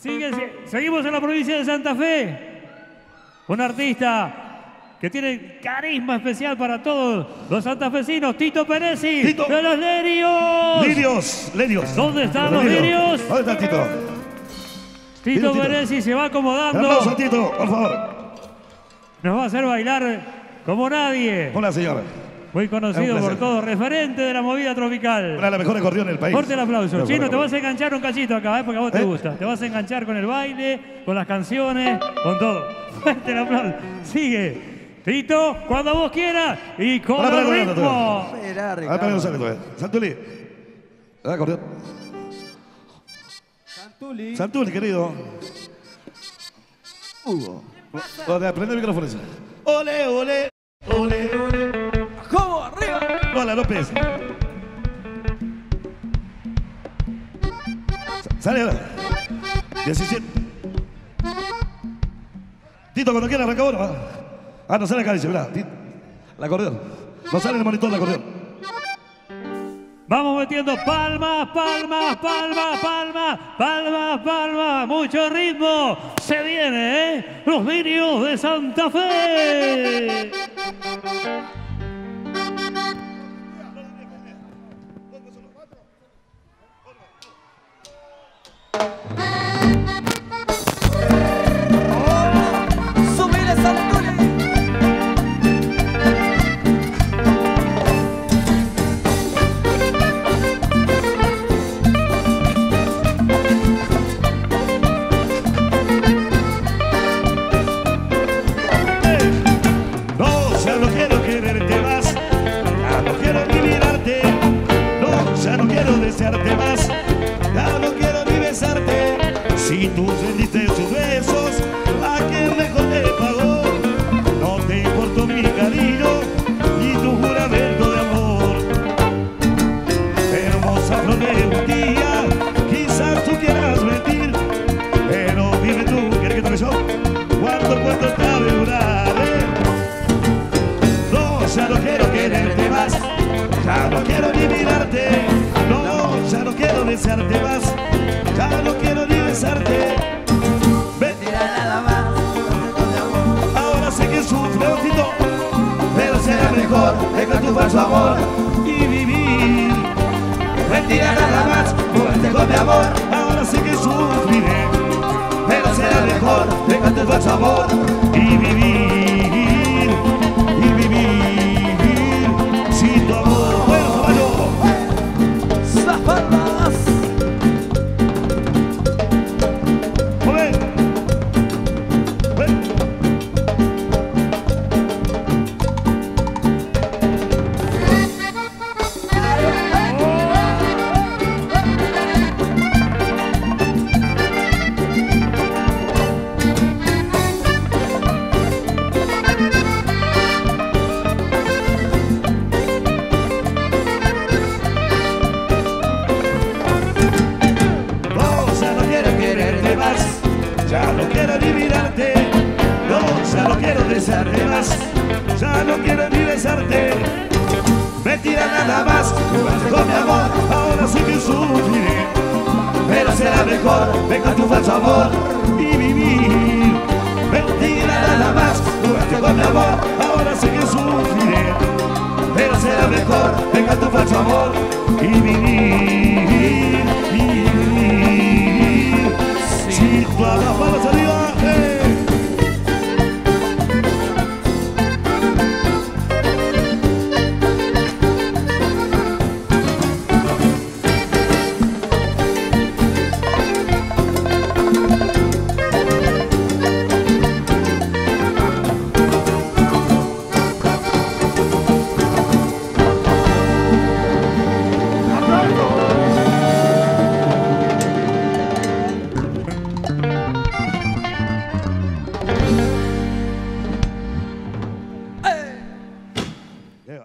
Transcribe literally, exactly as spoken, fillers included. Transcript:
Sigue, seguimos en la provincia de Santa Fe. Un artista que tiene carisma especial para todos los santafesinos. Tito Peresi, Tito. De los Lirios. Lirios, Lirios. ¿Dónde están los Lirios? ¿Dónde está Tito? Tito Peresi se va acomodando. Aplauso a Tito, por favor. Nos va a hacer bailar como nadie. Hola, señora. Muy conocido por todos, referente de la movida tropical. Una de las mejores acordeones del país. Fuerte el aplauso. No, Chino, bueno, te vas a enganchar un cachito acá, ¿eh? Porque a vos te ¿Eh? gusta. Te vas a enganchar con el baile, con las canciones, con todo. Fuerte el aplauso. Sigue. Tito, cuando vos quieras y con Hola, el hola, ritmo. Espera, Ricardo. Ah, no sale todavía. Santuli. ¿Verdad, acordeón? Santuli. Santuli, querido. Hugo. Prende el micrófono ese. Ole, ole, ole, ole. ¿Cómo? ¡Arriba! Hola, López. Sale ahora. diecisiete. Tito, cuando quiera, arranca uno. Ah, no sale acá, dice, mirá. Tito. El acordeón. No sale en el monitor del acordeón. Vamos metiendo palmas, palmas, palmas, palmas, palmas, palmas. Mucho ritmo. Se viene, ¿eh? Los Lirios de Santa Fe. Más, ya no quiero ni besarte. Si tú sentiste sus besos, ¿a qué mejor te pagó? No te importó mi cariño ni tu juramento de amor. Hermosa flor de un día, quizás tú quieras mentir, pero dime tú, ¿quieres que toque yo? ¿Cuánto, cuánto te ha de durar, eh? No, ya no quiero quererte más, ya no quiero ni mirarte. Ya no quiero desearte más, ya no quiero ni besarte. Mentira nada más. Ahora sé que sufre un Tito, pero será mejor dejar tu falso amor y vivir. Mentira nada más, jugarte con mi amor. Ahora sé que sufriré, pero será mejor dejar tu falso amor y vivir, y vivir sin tu amor. Bueno, caballo. Las palmas. ¡Joder! ¡Ven! Ya no quiero ni mirarte, no, ya no quiero desearte más, ya no quiero ni besarte. Mentira nada más, jugaste con mi amor, ahora sí que sufriré, pero será mejor dejar tu falso amor y vivir. Mentira nada más, jugaste con mi amor, ahora sí que sufriré, pero será mejor dejar tu falso amor y vivir.